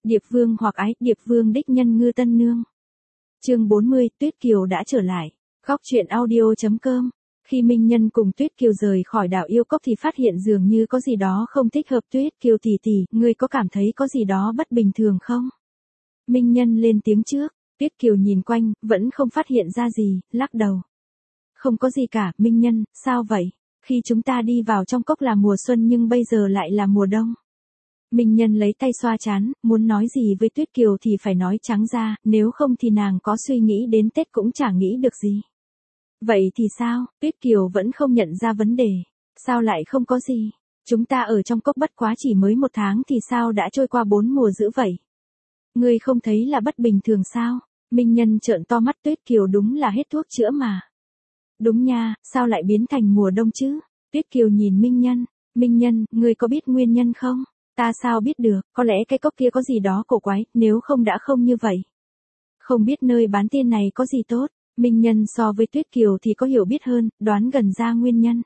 Điệp Vương hoặc ái, Điệp Vương đích nhân Ngư Tân Nương. Chương 40, Tuyết Kiều đã trở lại. Khóc chuyện audio.com. Khi Minh Nhân cùng Tuyết Kiều rời khỏi đảo yêu cốc thì phát hiện dường như có gì đó không thích hợp. Tuyết Kiều tỷ tỷ, ngươi có cảm thấy có gì đó bất bình thường không? Minh Nhân lên tiếng trước. Tuyết Kiều nhìn quanh, vẫn không phát hiện ra gì, lắc đầu. Không có gì cả, Minh Nhân, sao vậy? Khi chúng ta đi vào trong cốc là mùa xuân nhưng bây giờ lại là mùa đông. Minh Nhân lấy tay xoa trán, muốn nói gì với Tuyết Kiều thì phải nói trắng ra, nếu không thì nàng có suy nghĩ đến Tết cũng chả nghĩ được gì. Vậy thì sao? Tuyết Kiều vẫn không nhận ra vấn đề. Sao lại không có gì? Chúng ta ở trong cốc bất quá chỉ mới 1 tháng thì sao đã trôi qua 4 mùa dữ vậy? Ngươi không thấy là bất bình thường sao? Minh Nhân trợn to mắt. Tuyết Kiều đúng là hết thuốc chữa mà. Đúng nha, sao lại biến thành mùa đông chứ? Tuyết Kiều nhìn Minh Nhân. Minh Nhân, ngươi có biết nguyên nhân không? Ta sao biết được, có lẽ cái cốc kia có gì đó cổ quái, nếu không đã không như vậy. Không biết nơi bán tiên này có gì tốt. Minh Nhân so với Tuyết Kiều thì có hiểu biết hơn, đoán gần ra nguyên nhân.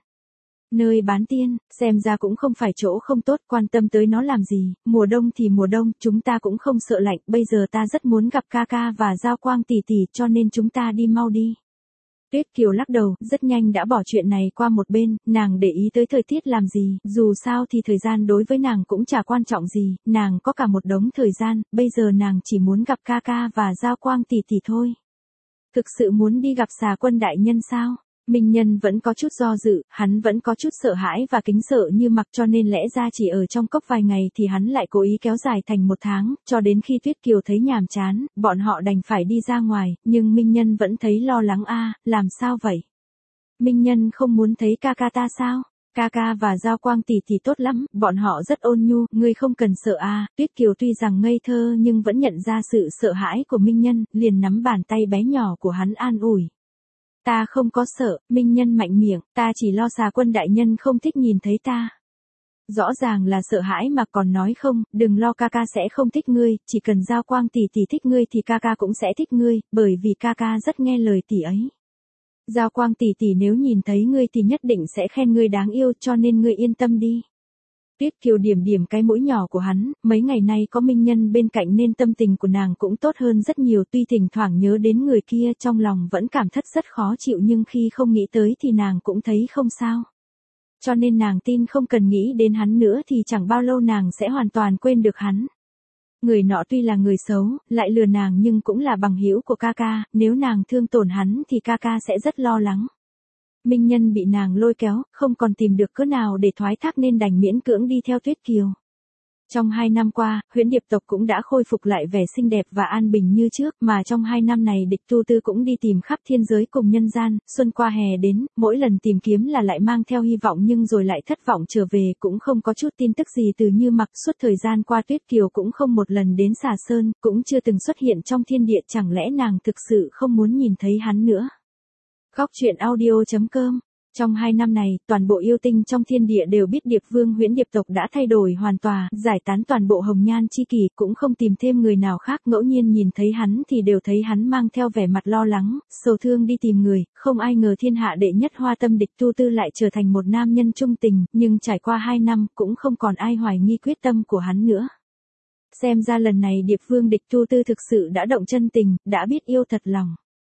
Nơi bán tiên, xem ra cũng không phải chỗ không tốt, quan tâm tới nó làm gì, mùa đông thì mùa đông, chúng ta cũng không sợ lạnh, bây giờ ta rất muốn gặp ca ca và Giao Quang tỷ tỷ cho nên chúng ta đi mau đi. Tuyết Kiều lắc đầu, rất nhanh đã bỏ chuyện này qua một bên, nàng để ý tới thời tiết làm gì, dù sao thì thời gian đối với nàng cũng chả quan trọng gì, nàng có cả một đống thời gian, bây giờ nàng chỉ muốn gặp ca ca và Giao Quang tỷ tỷ thôi. Thực sự muốn đi gặp Xà Quân đại nhân sao? Minh Nhân vẫn có chút do dự, hắn vẫn có chút sợ hãi và kính sợ Như Mặc cho nên lẽ ra chỉ ở trong cốc vài ngày thì hắn lại cố ý kéo dài thành 1 tháng, cho đến khi Tuyết Kiều thấy nhàm chán, bọn họ đành phải đi ra ngoài, nhưng Minh Nhân vẫn thấy lo lắng làm sao vậy? Minh Nhân không muốn thấy ca ca ta sao? Ca ca và Giao Quang tỷ tỷ tốt lắm, bọn họ rất ôn nhu, ngươi không cần sợ Tuyết Kiều tuy rằng ngây thơ nhưng vẫn nhận ra sự sợ hãi của Minh Nhân, liền nắm bàn tay bé nhỏ của hắn an ủi. Ta không có sợ, Minh Nhân mạnh miệng, ta chỉ lo Xà Quân đại nhân không thích nhìn thấy ta. Rõ ràng là sợ hãi mà còn nói không, đừng lo ca ca sẽ không thích ngươi, chỉ cần Giao Quang tỷ tỷ thích ngươi thì ca ca cũng sẽ thích ngươi, bởi vì ca ca rất nghe lời tỷ ấy. Giao Quang tỷ tỷ nếu nhìn thấy ngươi thì nhất định sẽ khen ngươi đáng yêu cho nên ngươi yên tâm đi. Tuyết Kiều điểm điểm cái mũi nhỏ của hắn, mấy ngày nay có Minh Nhân bên cạnh nên tâm tình của nàng cũng tốt hơn rất nhiều, tuy thỉnh thoảng nhớ đến người kia trong lòng vẫn cảm thấy rất khó chịu nhưng khi không nghĩ tới thì nàng cũng thấy không sao. Cho nên nàng tin không cần nghĩ đến hắn nữa thì chẳng bao lâu nàng sẽ hoàn toàn quên được hắn. Người nọ tuy là người xấu, lại lừa nàng nhưng cũng là bằng hữu của ca ca, nếu nàng thương tổn hắn thì ca ca sẽ rất lo lắng. Minh Nhân bị nàng lôi kéo, không còn tìm được cớ nào để thoái thác nên đành miễn cưỡng đi theo Tuyết Kiều. Trong 2 năm qua, Huyễn Điệp tộc cũng đã khôi phục lại vẻ xinh đẹp và an bình như trước, mà trong 2 năm này Địch Tu Tư cũng đi tìm khắp thiên giới cùng nhân gian, xuân qua hè đến, mỗi lần tìm kiếm là lại mang theo hy vọng nhưng rồi lại thất vọng trở về, cũng không có chút tin tức gì từ Như Mặc. Suốt thời gian qua Tuyết Kiều cũng không một lần đến Xà Sơn, cũng chưa từng xuất hiện trong thiên địa, chẳng lẽ nàng thực sự không muốn nhìn thấy hắn nữa? Khóc chuyện audio.com. Trong 2 năm này, toàn bộ yêu tinh trong thiên địa đều biết Điệp Vương Huyễn Điệp tộc đã thay đổi hoàn toàn, giải tán toàn bộ hồng nhan chi kỷ, cũng không tìm thêm người nào khác, ngẫu nhiên nhìn thấy hắn thì đều thấy hắn mang theo vẻ mặt lo lắng, sầu thương đi tìm người, không ai ngờ thiên hạ đệ nhất hoa tâm Địch Tu Tư lại trở thành một nam nhân trung tình, nhưng trải qua 2 năm, cũng không còn ai hoài nghi quyết tâm của hắn nữa. Xem ra lần này Điệp Vương Địch Tu Tư thực sự đã động chân tình, đã biết yêu thật lòng.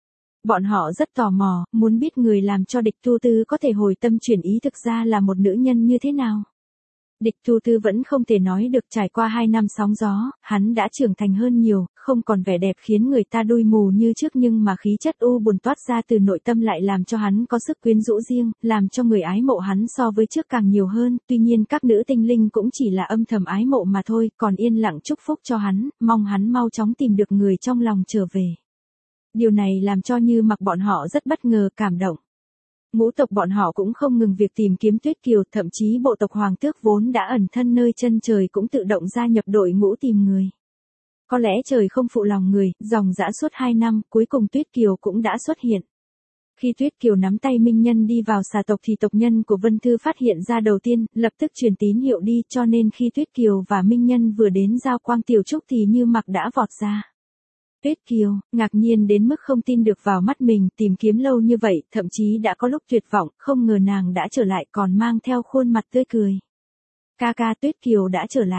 Bọn họ rất tò mò, muốn biết người làm cho Địch Tu Tư có thể hồi tâm chuyển ý thực ra là một nữ nhân như thế nào. Địch Tu Tư vẫn không thể nói được, trải qua 2 năm sóng gió, hắn đã trưởng thành hơn nhiều, không còn vẻ đẹp khiến người ta đui mù như trước nhưng mà khí chất u buồn toát ra từ nội tâm lại làm cho hắn có sức quyến rũ riêng, làm cho người ái mộ hắn so với trước càng nhiều hơn, tuy nhiên các nữ tinh linh cũng chỉ là âm thầm ái mộ mà thôi, còn yên lặng chúc phúc cho hắn, mong hắn mau chóng tìm được người trong lòng trở về. Điều này làm cho Như Mặc bọn họ rất bất ngờ, cảm động. Ngũ tộc bọn họ cũng không ngừng việc tìm kiếm Tuyết Kiều, thậm chí bộ tộc Hoàng Tước vốn đã ẩn thân nơi chân trời cũng tự động gia nhập đội ngũ tìm người. Có lẽ trời không phụ lòng người, dòng dã suốt 2 năm, cuối cùng Tuyết Kiều cũng đã xuất hiện. Khi Tuyết Kiều nắm tay Minh Nhân đi vào Xà tộc thì tộc nhân của Vân Thư phát hiện ra đầu tiên, lập tức truyền tín hiệu đi, cho nên khi Tuyết Kiều và Minh Nhân vừa đến Giao Quang Tiểu Trúc thì Như Mặc đã vọt ra. Tuyết Kiều, ngạc nhiên đến mức không tin được vào mắt mình, tìm kiếm lâu như vậy, thậm chí đã có lúc tuyệt vọng, không ngờ nàng đã trở lại còn mang theo khuôn mặt tươi cười. Ca ca, Tuyết Kiều đã trở lại.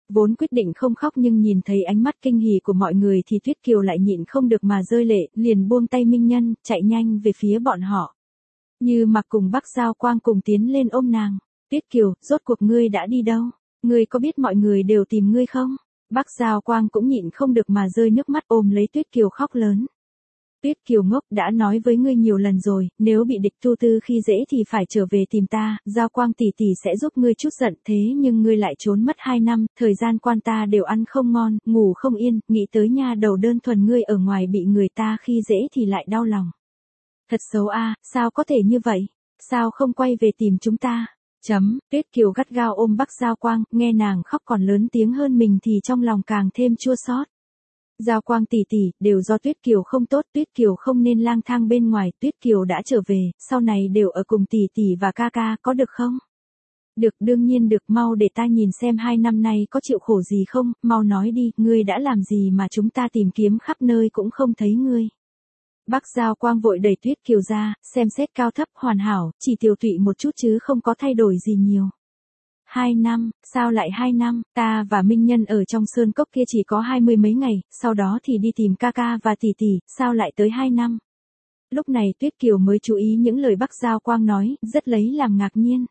Vốn quyết định không khóc nhưng nhìn thấy ánh mắt kinh hỉ của mọi người thì Tuyết Kiều lại nhịn không được mà rơi lệ, liền buông tay Minh Nhân, chạy nhanh về phía bọn họ. Như Mặc cùng Bắc Giao Quang cùng tiến lên ôm nàng. Tuyết Kiều, rốt cuộc ngươi đã đi đâu? Ngươi có biết mọi người đều tìm ngươi không? Bắc Giao Quang cũng nhịn không được mà rơi nước mắt ôm lấy Tuyết Kiều khóc lớn. Tuyết Kiều ngốc, đã nói với ngươi nhiều lần rồi, nếu bị địch tu tư khi dễ thì phải trở về tìm ta, Giao Quang tỷ tỷ sẽ giúp ngươi chút giận, thế nhưng ngươi lại trốn mất 2 năm, thời gian quan ta đều ăn không ngon, ngủ không yên, nghĩ tới nha đầu đơn thuần ngươi ở ngoài bị người ta khi dễ thì lại đau lòng. Thật xấu a, sao có thể như vậy? Sao không quay về tìm chúng ta? Tuyết Kiều gắt gao ôm Bắc Giao Quang, nghe nàng khóc còn lớn tiếng hơn mình thì trong lòng càng thêm chua xót. Giao Quang tỷ tỷ, đều do Tuyết Kiều không tốt, Tuyết Kiều không nên lang thang bên ngoài, Tuyết Kiều đã trở về, sau này đều ở cùng tỷ tỷ và ca ca, có được không? Được, đương nhiên được, mau để ta nhìn xem 2 năm nay có chịu khổ gì không, mau nói đi, ngươi đã làm gì mà chúng ta tìm kiếm khắp nơi cũng không thấy ngươi. Bắc Giao Quang vội đẩy Tuyết Kiều ra, xem xét cao thấp hoàn hảo, chỉ tiều tụy một chút chứ không có thay đổi gì nhiều. 2 năm, sao lại 2 năm, ta và Minh Nhân ở trong sơn cốc kia chỉ có 20 mấy ngày, sau đó thì đi tìm ca ca và tỷ tỷ, sao lại tới 2 năm? Lúc này Tuyết Kiều mới chú ý những lời Bắc Giao Quang nói, rất lấy làm ngạc nhiên.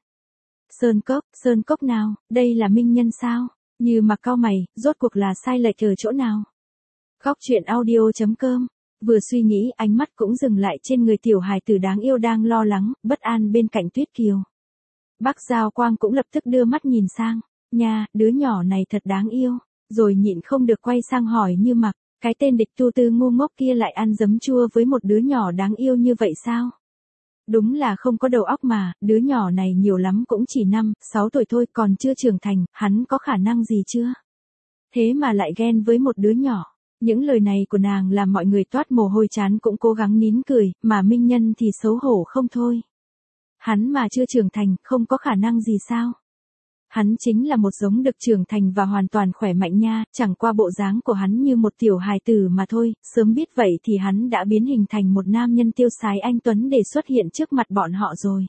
Sơn cốc nào, đây là Minh Nhân sao? Như Mặc cau mày, rốt cuộc là sai lệch ở chỗ nào? Góc truyện audio.com. Vừa suy nghĩ, ánh mắt cũng dừng lại trên người tiểu hài tử đáng yêu đang lo lắng, bất an bên cạnh Tuyết Kiều. Bắc Giao Quang cũng lập tức đưa mắt nhìn sang, nha, đứa nhỏ này thật đáng yêu, rồi nhịn không được quay sang hỏi Như Mặc, cái tên địch tu tư ngu ngốc kia lại ăn giấm chua với một đứa nhỏ đáng yêu như vậy sao? Đúng là không có đầu óc mà, đứa nhỏ này nhiều lắm cũng chỉ 5, 6 tuổi thôi, còn chưa trưởng thành, hắn có khả năng gì chưa? Thế mà lại ghen với một đứa nhỏ. Những lời này của nàng làm mọi người toát mồ hôi trán cũng cố gắng nín cười, mà Minh Nhân thì xấu hổ không thôi. Hắn mà chưa trưởng thành, không có khả năng gì sao? Hắn chính là một giống được trưởng thành và hoàn toàn khỏe mạnh nha, chẳng qua bộ dáng của hắn như một tiểu hài tử mà thôi, sớm biết vậy thì hắn đã biến hình thành một nam nhân tiêu sái anh tuấn để xuất hiện trước mặt bọn họ rồi.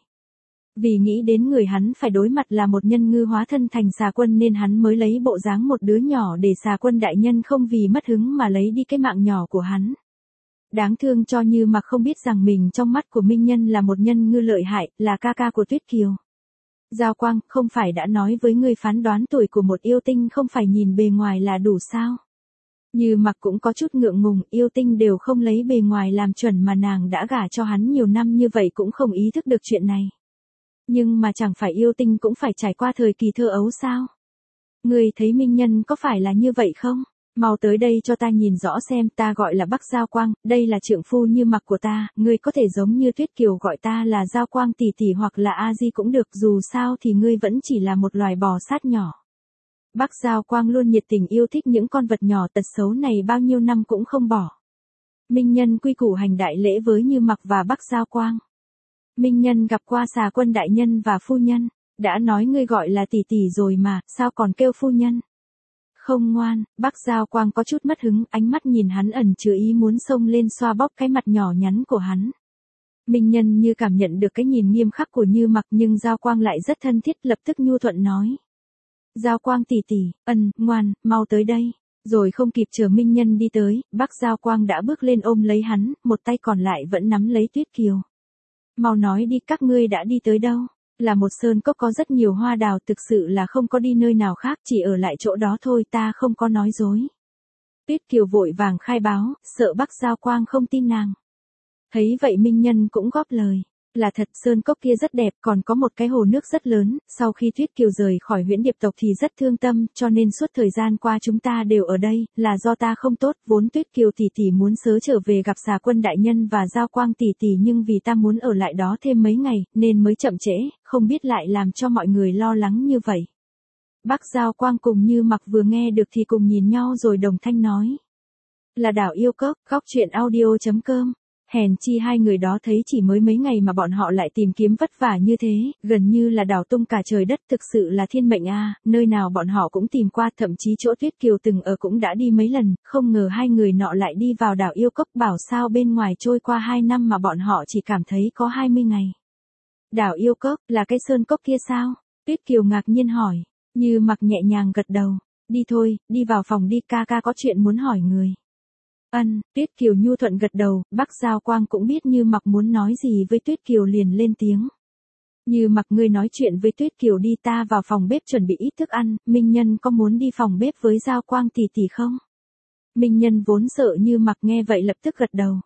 Vì nghĩ đến người hắn phải đối mặt là một nhân ngư hóa thân thành xà quân nên hắn mới lấy bộ dáng một đứa nhỏ để xà quân đại nhân không vì mất hứng mà lấy đi cái mạng nhỏ của hắn. Đáng thương cho Như Mặc không biết rằng mình trong mắt của Minh Nhân là một nhân ngư lợi hại, là ca ca của Tuyết Kiều. Giao Quang, không phải đã nói với ngươi phán đoán tuổi của một yêu tinh không phải nhìn bề ngoài là đủ sao? Như Mặc cũng có chút ngượng ngùng, yêu tinh đều không lấy bề ngoài làm chuẩn mà nàng đã gả cho hắn nhiều năm như vậy cũng không ý thức được chuyện này. Nhưng mà chẳng phải yêu tinh cũng phải trải qua thời kỳ thơ ấu sao? Ngươi thấy Minh Nhân có phải là như vậy không? Mau tới đây cho ta nhìn rõ xem, ta gọi là Bắc Giao Quang, đây là trượng phu Như Mặc của ta, ngươi có thể giống như Tuyết Kiều gọi ta là Giao Quang tỷ tỷ hoặc là A Di cũng được, dù sao thì ngươi vẫn chỉ là một loài bò sát nhỏ. Bắc Giao Quang luôn nhiệt tình yêu thích những con vật nhỏ, tật xấu này bao nhiêu năm cũng không bỏ. Minh Nhân quy củ hành đại lễ với Như Mặc và Bắc Giao Quang. Minh Nhân gặp qua xà quân đại nhân và phu nhân, đã nói ngươi gọi là tỷ tỷ rồi mà, sao còn kêu phu nhân? Không ngoan, Bắc Giao Quang có chút mất hứng, ánh mắt nhìn hắn ẩn chứa ý muốn xông lên xoa bóp cái mặt nhỏ nhắn của hắn. Minh Nhân như cảm nhận được cái nhìn nghiêm khắc của Như Mặc nhưng Giao Quang lại rất thân thiết, lập tức nhu thuận nói. Giao Quang tỷ tỷ, ngoan, mau tới đây. Rồi không kịp chờ Minh Nhân đi tới, Bắc Giao Quang đã bước lên ôm lấy hắn, một tay còn lại vẫn nắm lấy Tuyết Kiều. Mau nói đi, các ngươi đã đi tới đâu? Là một sơn cốc có rất nhiều hoa đào, thực sự là không có đi nơi nào khác, chỉ ở lại chỗ đó thôi, ta không có nói dối. Tuyết Kiều vội vàng khai báo, sợ Bắc Giao Quang không tin nàng. Thấy vậy Minh Nhân cũng góp lời. Là thật, sơn cốc kia rất đẹp, còn có một cái hồ nước rất lớn, sau khi Tuyết Kiều rời khỏi Huyễn Điệp tộc thì rất thương tâm, cho nên suốt thời gian qua chúng ta đều ở đây, là do ta không tốt, vốn Tuyết Kiều tỷ tỷ muốn sớm trở về gặp xà quân đại nhân và Giao Quang tỷ tỷ nhưng vì ta muốn ở lại đó thêm mấy ngày, nên mới chậm trễ, không biết lại làm cho mọi người lo lắng như vậy. Bắc Giao Quang cùng Như Mặc vừa nghe được thì cùng nhìn nhau rồi đồng thanh nói. Là đảo yêu cốc, góc truyện audio.com. Hèn chi hai người đó thấy chỉ mới mấy ngày mà bọn họ lại tìm kiếm vất vả như thế, gần như là đảo tung cả trời đất, thực sự là thiên mệnh a, nơi nào bọn họ cũng tìm qua, thậm chí chỗ Tuyết Kiều từng ở cũng đã đi mấy lần, không ngờ hai người nọ lại đi vào đảo yêu cốc, bảo sao bên ngoài trôi qua 2 năm mà bọn họ chỉ cảm thấy có 20 ngày. Đảo yêu cốc, là cái sơn cốc kia sao? Tuyết Kiều ngạc nhiên hỏi, Như Mặc nhẹ nhàng gật đầu. Đi thôi, đi vào phòng đi, ca ca có chuyện muốn hỏi người. Tuyết Kiều nhu thuận gật đầu, Bắc Giao Quang cũng biết Như Mặc muốn nói gì với Tuyết Kiều liền lên tiếng. Như Mặc, ngươi nói chuyện với Tuyết Kiều đi, ta vào phòng bếp chuẩn bị ít thức ăn, Minh Nhân có muốn đi phòng bếp với Giao Quang tỷ tỷ không? Minh Nhân vốn sợ Như Mặc nghe vậy lập tức gật đầu.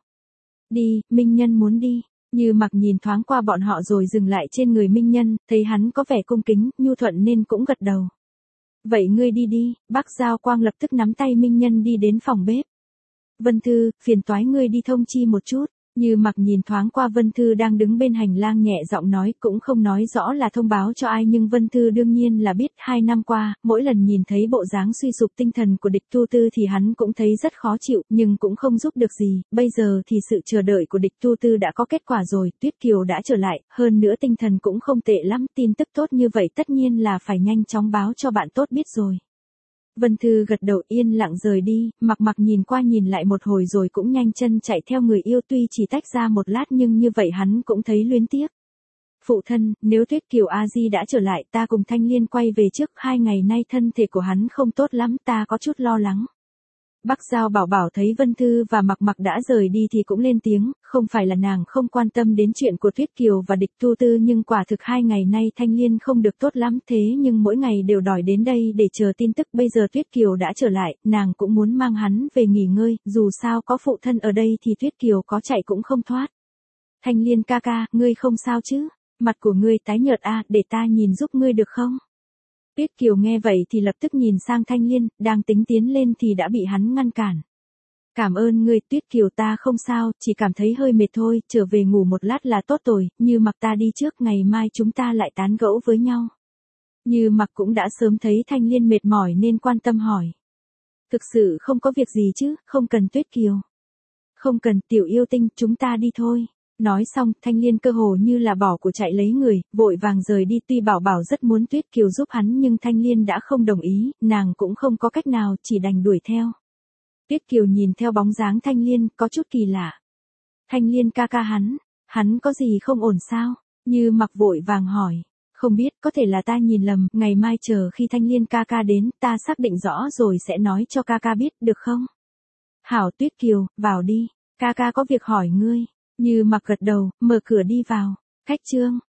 Đi, Minh Nhân muốn đi. Như Mặc nhìn thoáng qua bọn họ rồi dừng lại trên người Minh Nhân, thấy hắn có vẻ cung kính, nhu thuận nên cũng gật đầu. Vậy ngươi đi đi, Bắc Giao Quang lập tức nắm tay Minh Nhân đi đến phòng bếp. Vân Thư, phiền toái ngươi đi thông chi một chút. Như Mặc nhìn thoáng qua Vân Thư đang đứng bên hành lang nhẹ giọng nói, cũng không nói rõ là thông báo cho ai nhưng Vân Thư đương nhiên là biết. 2 năm qua, mỗi lần nhìn thấy bộ dáng suy sụp tinh thần của Địch Tu Tư thì hắn cũng thấy rất khó chịu, nhưng cũng không giúp được gì. Bây giờ thì sự chờ đợi của Địch Tu Tư đã có kết quả rồi, Tuyết Kiều đã trở lại, hơn nữa tinh thần cũng không tệ lắm, tin tức tốt như vậy tất nhiên là phải nhanh chóng báo cho bạn tốt biết rồi. Vân Thư gật đầu yên lặng rời đi, Mặc nhìn qua nhìn lại một hồi rồi cũng nhanh chân chạy theo người yêu, tuy chỉ tách ra một lát nhưng như vậy hắn cũng thấy luyến tiếc. Phụ thân, nếu Tuyết Kiều A Di đã trở lại, ta cùng Thanh Liên quay về trước, 2 ngày nay thân thể của hắn không tốt lắm, ta có chút lo lắng. Bắc Giao Bảo thấy Vân Thư và Mặc đã rời đi thì cũng lên tiếng, không phải là nàng không quan tâm đến chuyện của Tuyết Kiều và Địch Tu Tư nhưng quả thực 2 ngày nay Thanh Liên không được tốt lắm, thế nhưng mỗi ngày đều đòi đến đây để chờ tin tức. Bây giờ Tuyết Kiều đã trở lại, nàng cũng muốn mang hắn về nghỉ ngơi, dù sao có phụ thân ở đây thì Tuyết Kiều có chạy cũng không thoát. Thanh Liên ca ca, ngươi không sao chứ? Mặt của ngươi tái nhợt à, để ta nhìn giúp ngươi được không? Tuyết Kiều nghe vậy thì lập tức nhìn sang Thanh Liên, đang tính tiến lên thì đã bị hắn ngăn cản. Cảm ơn ngươi Tuyết Kiều, ta không sao, chỉ cảm thấy hơi mệt thôi, trở về ngủ một lát là tốt rồi, Như Mặc ta đi trước, ngày mai chúng ta lại tán gẫu với nhau. Như Mặc cũng đã sớm thấy Thanh Liên mệt mỏi nên quan tâm hỏi. Thực sự không có việc gì chứ, không cần Tuyết Kiều. Không cần, tiểu yêu tinh, chúng ta đi thôi. Nói xong, Thanh Liên cơ hồ như là bỏ của chạy lấy người, vội vàng rời đi. Tuy Bảo rất muốn Tuyết Kiều giúp hắn nhưng Thanh Liên đã không đồng ý, nàng cũng không có cách nào, chỉ đành đuổi theo. Tuyết Kiều nhìn theo bóng dáng Thanh Liên, có chút kỳ lạ. Thanh Liên ca ca hắn có gì không ổn sao? Như Mặc vội vàng hỏi. Không biết, có thể là ta nhìn lầm, ngày mai chờ khi Thanh Liên ca ca đến, ta xác định rõ rồi sẽ nói cho ca ca biết, được không? Hảo Tuyết Kiều, vào đi, ca ca có việc hỏi ngươi. Như Mặc gật đầu, mở cửa đi vào. Khách trương.